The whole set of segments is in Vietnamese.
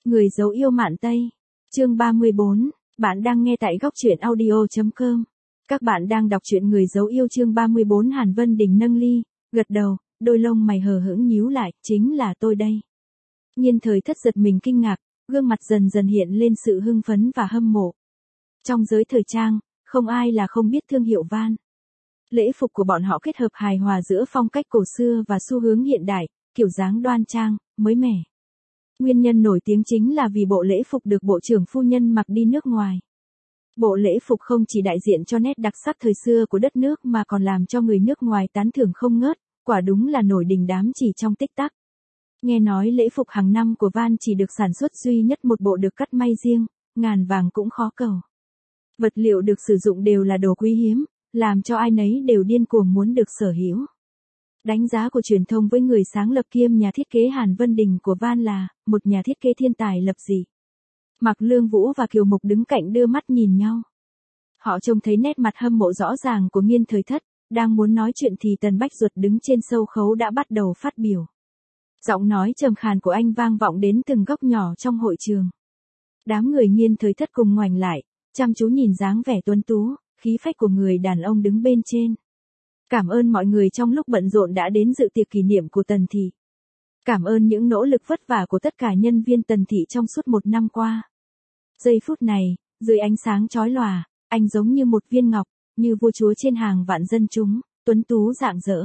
Người dấu yêu Mạn Tây. Chương 34. Bạn đang nghe tại góc truyện audio.com. Các bạn đang đọc truyện Người dấu yêu chương 34. Hàn Vân Đình nâng ly, gật đầu, đôi lông mày hờ hững nhíu lại, chính là tôi đây. Nhiên Thời Thất giật mình kinh ngạc, gương mặt dần dần hiện lên sự hưng phấn và hâm mộ. Trong giới thời trang, không ai là không biết thương hiệu Van. Lễ phục của bọn họ kết hợp hài hòa giữa phong cách cổ xưa và xu hướng hiện đại, kiểu dáng đoan trang, mới mẻ. Nguyên nhân nổi tiếng chính là vì bộ lễ phục được bộ trưởng phu nhân mặc đi nước ngoài. Bộ lễ phục không chỉ đại diện cho nét đặc sắc thời xưa của đất nước mà còn làm cho người nước ngoài tán thưởng không ngớt, quả đúng là nổi đình đám chỉ trong tích tắc. Nghe nói lễ phục hàng năm của Van chỉ được sản xuất duy nhất một bộ được cắt may riêng, ngàn vàng cũng khó cầu. Vật liệu được sử dụng đều là đồ quý hiếm, làm cho ai nấy đều điên cuồng muốn được sở hữu. Đánh giá của truyền thông với người sáng lập kiêm nhà thiết kế Hàn Vân Đình của Van là một nhà thiết kế thiên tài lập dị. Mạc Lương Vũ và Kiều Mục đứng cạnh đưa mắt nhìn nhau. Họ trông thấy nét mặt hâm mộ rõ ràng của Nhiên Thời Thất, đang muốn nói chuyện thì Tần Bách Duật đứng trên sâu khấu đã bắt đầu phát biểu. Giọng nói trầm khàn của anh vang vọng đến từng góc nhỏ trong hội trường. Đám người Nhiên Thời Thất cùng ngoảnh lại, chăm chú nhìn dáng vẻ tuấn tú, khí phách của người đàn ông đứng bên trên. Cảm ơn mọi người trong lúc bận rộn đã đến dự tiệc kỷ niệm của Tần Thị. Cảm ơn những nỗ lực vất vả của tất cả nhân viên Tần Thị trong suốt một năm qua. Giây phút này, dưới ánh sáng chói lòa, anh giống như một viên ngọc, như vua chúa trên hàng vạn dân chúng, tuấn tú rạng rỡ.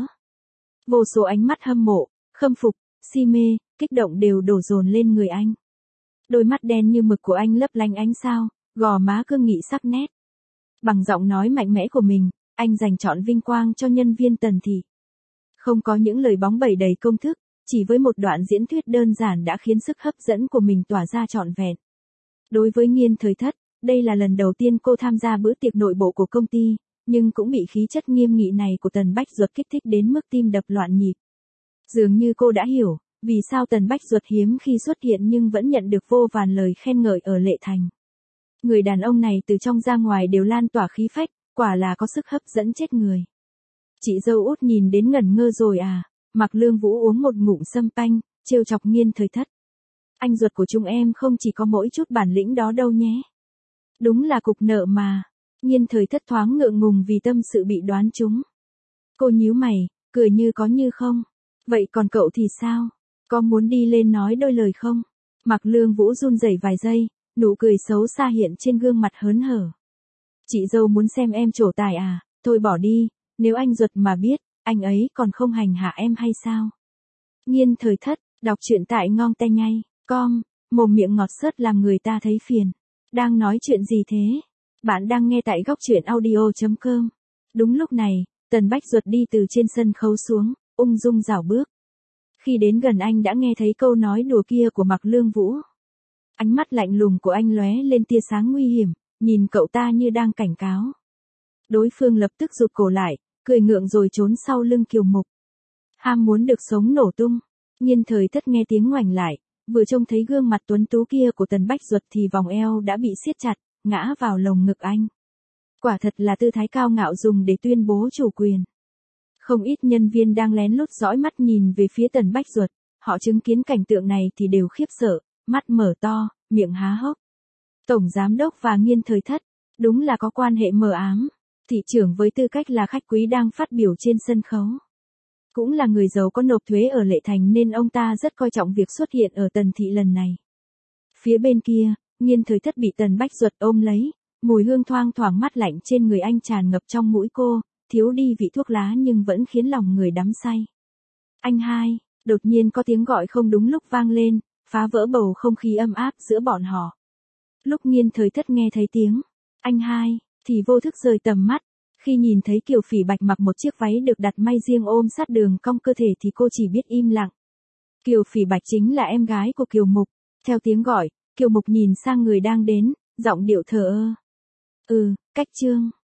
Vô số ánh mắt hâm mộ, khâm phục, si mê, kích động đều đổ dồn lên người anh. Đôi mắt đen như mực của anh lấp lánh ánh sao, gò má cương nghị sắc nét. Bằng giọng nói mạnh mẽ của mình, anh dành trọn vinh quang cho nhân viên Tần Thị. Không có những lời bóng bẩy đầy công thức, chỉ với một đoạn diễn thuyết đơn giản đã khiến sức hấp dẫn của mình tỏa ra trọn vẹn. Đối với Nhiên Thời Thất, đây là lần đầu tiên cô tham gia bữa tiệc nội bộ của công ty, nhưng cũng bị khí chất nghiêm nghị này của Tần Bách Duật kích thích đến mức tim đập loạn nhịp. Dường như cô đã hiểu, vì sao Tần Bách Duật hiếm khi xuất hiện nhưng vẫn nhận được vô vàn lời khen ngợi ở Lệ Thành. Người đàn ông này từ trong ra ngoài đều lan tỏa khí phách, quả là có sức hấp dẫn chết người. Chị dâu út nhìn đến ngẩn ngơ rồi à? Mạc Lương Vũ uống một ngụm sâm panh, trêu chọc Nhiên Thời Thất. Anh ruột của chúng em không chỉ có mỗi chút bản lĩnh đó đâu nhé. Đúng là cục nợ mà. Nhiên Thời Thất thoáng ngượng ngùng vì tâm sự bị đoán trúng. Cô nhíu mày, cười như có như không. Vậy còn cậu thì sao? Có muốn đi lên nói đôi lời không? Mạc Lương Vũ run rẩy vài giây, nụ cười xấu xa hiện trên gương mặt hớn hở. Chị dâu muốn xem em trổ tài à? Thôi bỏ đi, nếu anh ruột mà biết, anh ấy còn không hành hạ em hay sao? Nhiên Thời Thất, đọc truyện tại ngonten.com, mồm miệng ngọt xớt làm người ta thấy phiền. Đang nói chuyện gì thế? Bạn đang nghe tại góc truyện audio.com. Đúng lúc này, Tần Bách Duật đi từ trên sân khấu xuống, ung dung rảo bước. Khi đến gần anh đã nghe thấy câu nói đùa kia của Mạc Lương Vũ. Ánh mắt lạnh lùng của anh lóe lên tia sáng nguy hiểm, nhìn cậu ta như đang cảnh cáo. Đối phương lập tức rụt cổ lại, cười ngượng rồi trốn sau lưng Kiều Mục. Ham muốn được sống nổ tung. Nhiên Thời Thất nghe tiếng ngoảnh lại, vừa trông thấy gương mặt tuấn tú kia của Tần Bách Duật thì vòng eo đã bị siết chặt, ngã vào lồng ngực anh. Quả thật là tư thái cao ngạo dùng để tuyên bố chủ quyền. Không ít nhân viên đang lén lút dõi mắt nhìn về phía Tần Bách Duật, họ chứng kiến cảnh tượng này thì đều khiếp sợ, mắt mở to, miệng há hốc. Tổng giám đốc và Nhiên Thời Thất, đúng là có quan hệ mờ ám. Thị trưởng với tư cách là khách quý đang phát biểu trên sân khấu. Cũng là người giàu có nộp thuế ở Lệ Thành nên ông ta rất coi trọng việc xuất hiện ở Tần Thị lần này. Phía bên kia, Nhiên Thời Thất bị Tần Bách Duật ôm lấy, mùi hương thoang thoảng mát lạnh trên người anh tràn ngập trong mũi cô, thiếu đi vị thuốc lá nhưng vẫn khiến lòng người đắm say. Anh hai, đột nhiên có tiếng gọi không đúng lúc vang lên, phá vỡ bầu không khí ấm áp giữa bọn họ. Lúc Nhiên Thời Thất nghe thấy tiếng anh hai, thì vô thức rời tầm mắt. Khi nhìn thấy Kiều Phỉ Bạch mặc một chiếc váy được đặt may riêng ôm sát đường cong cơ thể thì cô chỉ biết im lặng. Kiều Phỉ Bạch chính là em gái của Kiều Mục. Theo tiếng gọi, Kiều Mục nhìn sang người đang đến, giọng điệu thờ ơ. Cách Trương.